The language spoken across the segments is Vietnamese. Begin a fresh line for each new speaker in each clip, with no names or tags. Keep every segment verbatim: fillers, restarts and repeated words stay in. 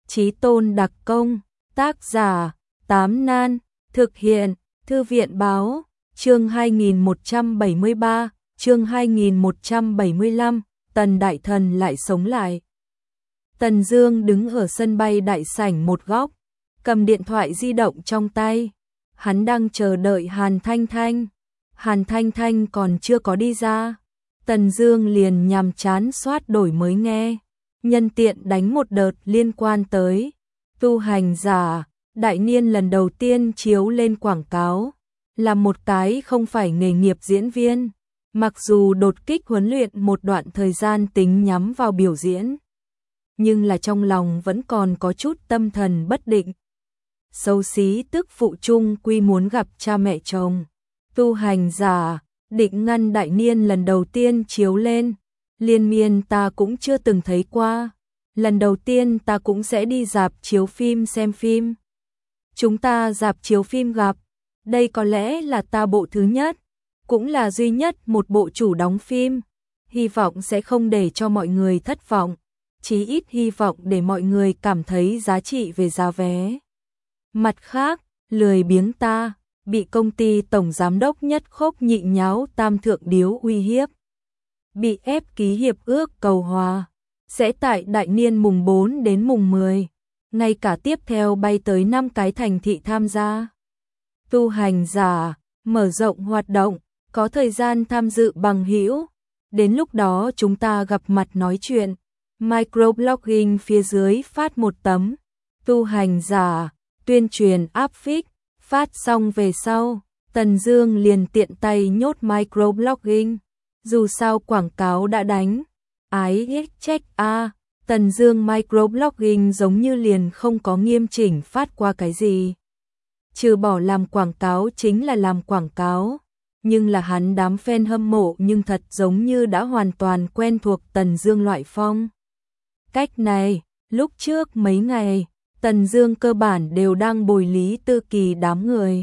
Chí Tôn đặc công, tác giả, Tám Nan, thực hiện, Thư viện báo, chương hai nghìn một trăm bảy mươi ba, chương hai nghìn một trăm bảy mươi lăm, Tần Đại Thần lại sống lại. Tần Dương đứng ở sân bay đại sảnh một góc, cầm điện thoại di động trong tay. Hắn đang chờ đợi Hàn Thanh Thanh. Hàn Thanh Thanh còn chưa có đi ra. Tần Dương liền nhàm chán soát đổi mới nghe. Nhân tiện đánh một đợt liên quan tới tu hành giả. Đại Niên lần đầu tiên chiếu lên quảng cáo. Là một cái không phải nghề nghiệp diễn viên. Mặc dù đột kích huấn luyện một đoạn thời gian tính nhắm vào biểu diễn. Nhưng là trong lòng vẫn còn có chút tâm thần bất định. Xấu xí tức phụ chung quy muốn gặp cha mẹ chồng. Tu hành giả, định ngăn Đại Niên lần đầu tiên chiếu lên. Liên miên ta cũng chưa từng thấy qua. Lần đầu tiên ta cũng sẽ đi rạp chiếu phim xem phim. Chúng ta rạp chiếu phim gặp. Đây có lẽ là ta bộ thứ nhất. Cũng là duy nhất một bộ chủ đóng phim. Hy vọng sẽ không để cho mọi người thất vọng. Chí ít hy vọng để mọi người cảm thấy giá trị về giá vé. Mặt khác, lười biếng ta, bị công ty tổng giám đốc Nhất Khốc nhị nháo tam thượng điếu uy hiếp. Bị ép ký hiệp ước cầu hòa, sẽ tại Đại Niên mùng bốn đến mùng mười, ngay cả tiếp theo bay tới năm cái thành thị tham gia. Tu hành giả, mở rộng hoạt động, có thời gian tham dự bằng hữu. Đến lúc đó chúng ta gặp mặt nói chuyện. Microblogging phía dưới phát một tấm. Tu hành giả, tuyên truyền áp phích, phát xong về sau, Tần Dương liền tiện tay nhốt microblogging. Dù sao quảng cáo đã đánh. Ái ghét trách a, Tần Dương microblogging giống như liền không có nghiêm chỉnh phát qua cái gì. Trừ bỏ làm quảng cáo chính là làm quảng cáo. Nhưng là hắn đám fan hâm mộ nhưng thật giống như đã hoàn toàn quen thuộc Tần Dương loại phong. Cách này, lúc trước mấy ngày, Tần Dương cơ bản đều đang bồi Lý Tư Kỳ đám người.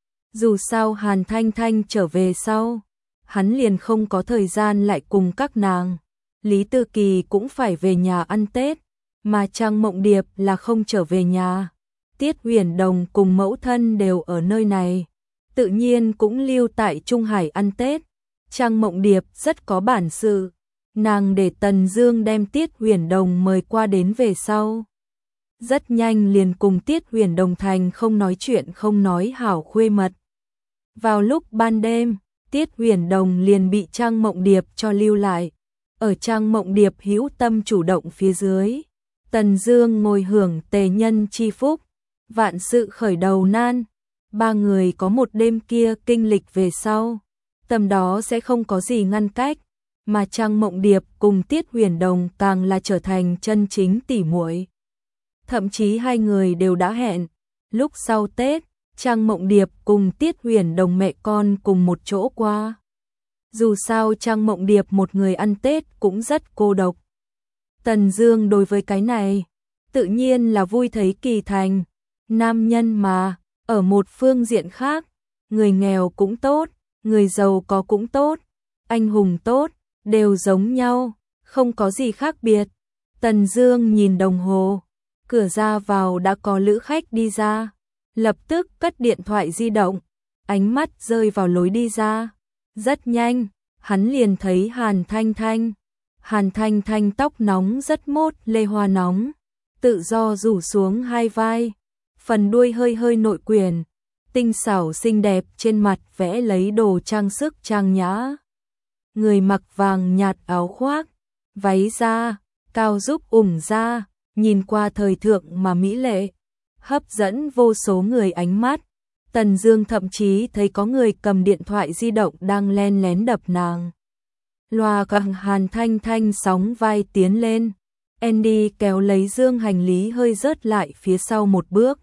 Dù sao Hàn Thanh Thanh trở về sau, hắn liền không có thời gian lại cùng các nàng. Lý Tư Kỳ cũng phải về nhà ăn Tết, mà Trang Mộng Điệp là không trở về nhà. Tiết Huyền Đồng cùng mẫu thân đều ở nơi này, tự nhiên cũng lưu tại Trung Hải ăn Tết. Trang Mộng Điệp rất có bản sự, nàng để Tần Dương đem Tiết Huyền Đồng mời qua đến về sau. Rất nhanh liền cùng Tiết Huyền Đồng thành không nói chuyện không nói hảo khuê mật. Vào lúc ban đêm, Tiết Huyền Đồng liền bị Trang Mộng Điệp cho lưu lại. Ở Trang Mộng Điệp hữu tâm chủ động phía dưới, Tần Dương ngồi hưởng tề nhân chi phúc, vạn sự khởi đầu nan. Ba người có một đêm kia kinh lịch về sau, tầm đó sẽ không có gì ngăn cách, mà Trang Mộng Điệp cùng Tiết Huyền Đồng càng là trở thành chân chính tỉ muội. Thậm chí hai người đều đã hẹn, lúc sau Tết, Trang Mộng Điệp cùng Tiết Huyền Đồng mẹ con cùng một chỗ qua. Dù sao Trang Mộng Điệp một người ăn Tết cũng rất cô độc. Tần Dương đối với cái này, tự nhiên là vui thấy kỳ thành. Nam nhân mà, ở một phương diện khác, người nghèo cũng tốt, người giàu có cũng tốt, anh hùng tốt, đều giống nhau, không có gì khác biệt. Tần Dương nhìn đồng hồ, cửa ra vào đã có lữ khách đi ra, lập tức cất điện thoại di động, ánh mắt rơi vào lối đi ra. Rất nhanh, hắn liền thấy Hàn Thanh Thanh. Hàn Thanh Thanh tóc nóng rất mốt lê hoa nóng, tự do rủ xuống hai vai, phần đuôi hơi hơi nội quyển, tinh xảo xinh đẹp, trên mặt vẽ lấy đồ trang sức trang nhã. Người mặc vàng nhạt áo khoác, váy da, cao giúp ủng da, nhìn qua thời thượng mà mỹ lệ, hấp dẫn vô số người ánh mắt. Tần Dương thậm chí thấy có người cầm điện thoại di động đang len lén đập nàng. Loa càng Hàn Thanh Thanh sóng vai tiến lên. Andy kéo lấy dương hành lý hơi rớt lại phía sau một bước.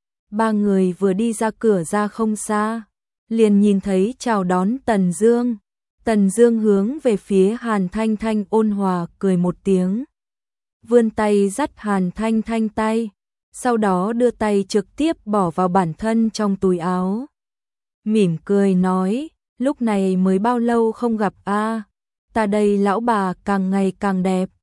Ba người vừa đi ra cửa ra không xa, liền nhìn thấy chào đón Tần Dương. Tần Dương hướng về phía Hàn Thanh Thanh ôn hòa cười một tiếng, vươn tay dắt Hàn Thanh Thanh tay, sau đó đưa tay trực tiếp bỏ vào bản thân trong túi áo. Mỉm cười nói, lúc này mới bao lâu không gặp a, ta đây lão bà càng ngày càng đẹp.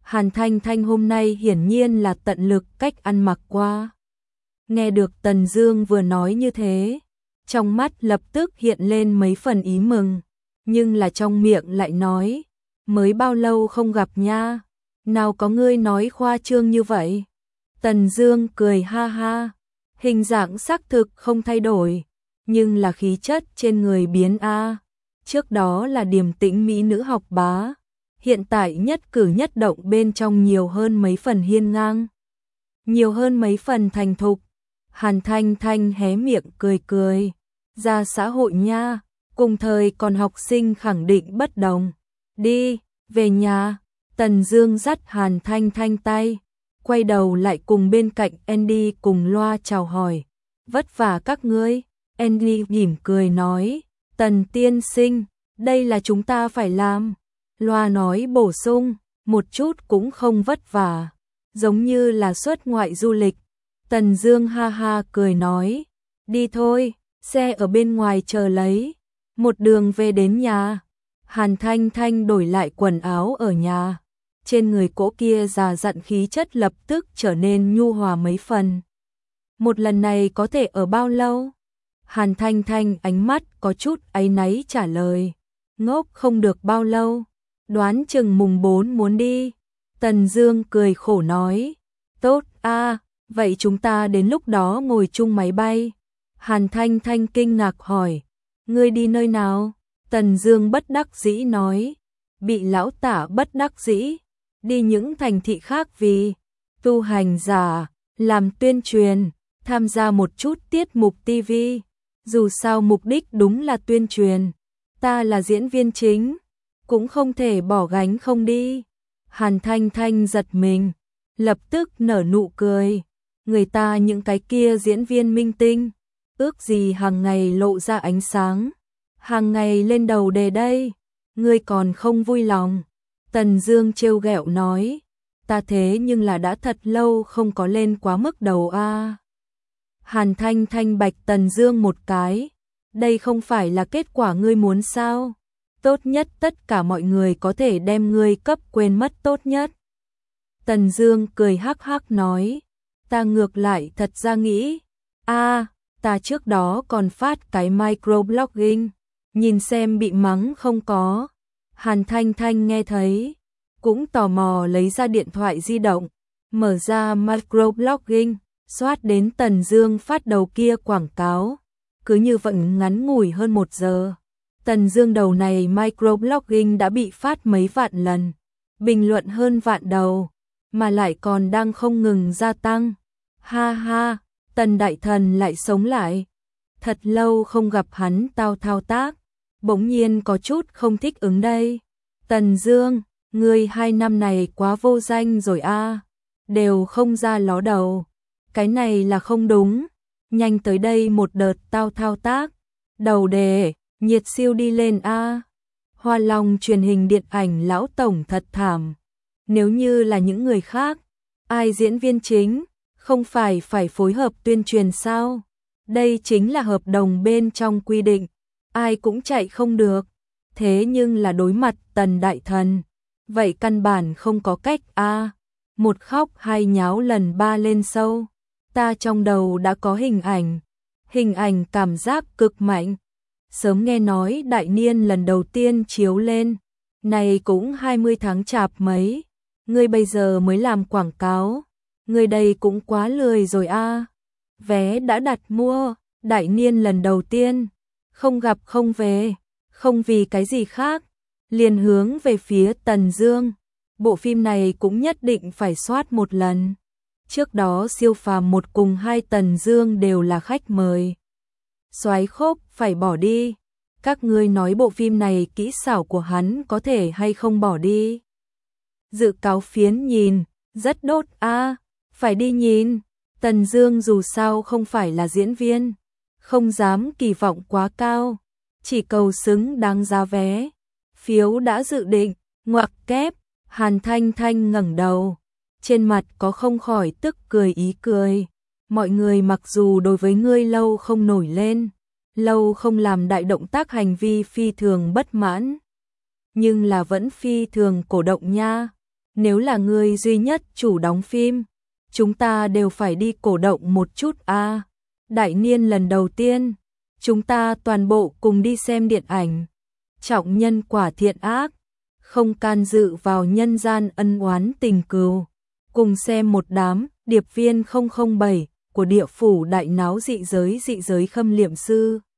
Hàn Thanh Thanh hôm nay hiển nhiên là tận lực cách ăn mặc qua. Nghe được Tần Dương vừa nói như thế, trong mắt lập tức hiện lên mấy phần ý mừng, nhưng là trong miệng lại nói, mới bao lâu không gặp nha, nào có ngươi nói khoa trương như vậy. Tần Dương cười ha ha, hình dạng xác thực không thay đổi, nhưng là khí chất trên người biến a. Trước đó là điềm tĩnh mỹ nữ học bá, hiện tại nhất cử nhất động bên trong nhiều hơn mấy phần hiên ngang, nhiều hơn mấy phần thành thục. Hàn Thanh Thanh hé miệng cười cười, ra xã hội nha, cùng thời còn học sinh khẳng định bất đồng. Đi, về nhà. Tần Dương dắt Hàn Thanh Thanh tay, quay đầu lại cùng bên cạnh Andy cùng loa chào hỏi. Vất vả các ngươi. Andy mỉm cười nói, Tần tiên sinh, đây là chúng ta phải làm. Loa nói bổ sung, một chút cũng không vất vả, giống như là xuất ngoại du lịch. Tần Dương ha ha cười nói, đi thôi, xe ở bên ngoài chờ lấy. Một đường về đến nhà, Hàn Thanh Thanh đổi lại quần áo ở nhà. Trên người cỗ kia già dặn khí chất lập tức trở nên nhu hòa mấy phần. Một lần này có thể ở bao lâu? Hàn Thanh Thanh ánh mắt có chút áy náy trả lời, ngốc không được bao lâu, đoán chừng mùng bốn muốn đi. Tần Dương cười khổ nói, tốt a, vậy chúng ta đến lúc đó ngồi chung máy bay. Hàn Thanh Thanh kinh ngạc hỏi, ngươi đi nơi nào? Tần Dương bất đắc dĩ nói, bị lão tả bất đắc dĩ, đi những thành thị khác vì tu hành giả, làm tuyên truyền, tham gia một chút tiết mục ti vi. Dù sao mục đích đúng là tuyên truyền, ta là diễn viên chính, cũng không thể bỏ gánh không đi. Hàn Thanh Thanh giật mình, lập tức nở nụ cười, người ta những cái kia diễn viên minh tinh, ước gì hàng ngày lộ ra ánh sáng, hàng ngày lên đầu đề đây, ngươi còn không vui lòng. Tần Dương trêu ghẹo nói, ta thế nhưng là đã thật lâu không có lên quá mức đầu a. Hàn Thanh Thanh bạch Tần Dương một cái, đây không phải là kết quả ngươi muốn sao? Tốt nhất tất cả mọi người có thể đem ngươi cấp quên mất tốt nhất. Tần Dương cười hắc hắc nói, ta ngược lại thật ra nghĩ, a, ta trước đó còn phát cái microblogging, nhìn xem bị mắng không có. Hàn Thanh Thanh nghe thấy, cũng tò mò lấy ra điện thoại di động, mở ra microblogging, soát đến Tần Dương phát đầu kia quảng cáo. Cứ như vậy ngắn ngủi hơn một giờ, Tần Dương đầu này microblogging đã bị phát mấy vạn lần, bình luận hơn vạn đầu, mà lại còn đang không ngừng gia tăng. Ha ha, Tần đại thần lại sống lại. Thật lâu không gặp hắn tao thao tác, bỗng nhiên có chút không thích ứng đây. Tần Dương, ngươi hai năm này quá vô danh rồi a, đều không ra ló đầu. Cái này là không đúng, nhanh tới đây một đợt tao thao tác, đầu đề, nhiệt siêu đi lên a. Hoa Long truyền hình điện ảnh lão tổng thật thảm. Nếu như là những người khác, ai diễn viên chính, không phải phải phối hợp tuyên truyền sao? Đây chính là hợp đồng bên trong quy định, ai cũng chạy không được. Thế nhưng là đối mặt Tần đại thần, vậy căn bản không có cách a. Một khóc hai nháo lần ba lên sâu. Ta trong đầu đã có hình ảnh, hình ảnh cảm giác cực mạnh. Sớm nghe nói đại niên lần đầu tiên chiếu lên, này cũng hai mươi tháng chạp mấy, ngươi bây giờ mới làm quảng cáo, ngươi đây cũng quá lười rồi a. Vé đã đặt mua, đại niên lần đầu tiên, không gặp không về, không vì cái gì khác, liền hướng về phía Tần Dương. Bộ phim này cũng nhất định phải soát một lần. Trước đó siêu phàm một cùng hai Tần Dương đều là khách mời. Soái khốc phải bỏ đi. Các ngươi nói bộ phim này kỹ xảo của hắn có thể hay không bỏ đi? Dự cáo phiến nhìn, rất đốt a, phải đi nhìn. Tần Dương dù sao không phải là diễn viên, không dám kỳ vọng quá cao, chỉ cầu xứng đáng giá vé. Phiếu đã dự định, ngoặc kép. Hàn Thanh Thanh ngẩng đầu, trên mặt có không khỏi tức cười ý cười. Mọi người mặc dù đối với ngươi lâu không nổi lên, lâu không làm đại động tác hành vi phi thường bất mãn, nhưng là vẫn phi thường cổ động nha. nếu là người duy nhất chủ đóng phim, chúng ta đều phải đi cổ động một chút a. À. Đại niên lần đầu tiên, chúng ta toàn bộ cùng đi xem điện ảnh. Trọng nhân quả thiện ác, không can dự vào nhân gian ân oán tình cừu. Cùng xem một đám điệp viên không không bảy của địa phủ đại náo dị giới dị giới khâm liệm sư.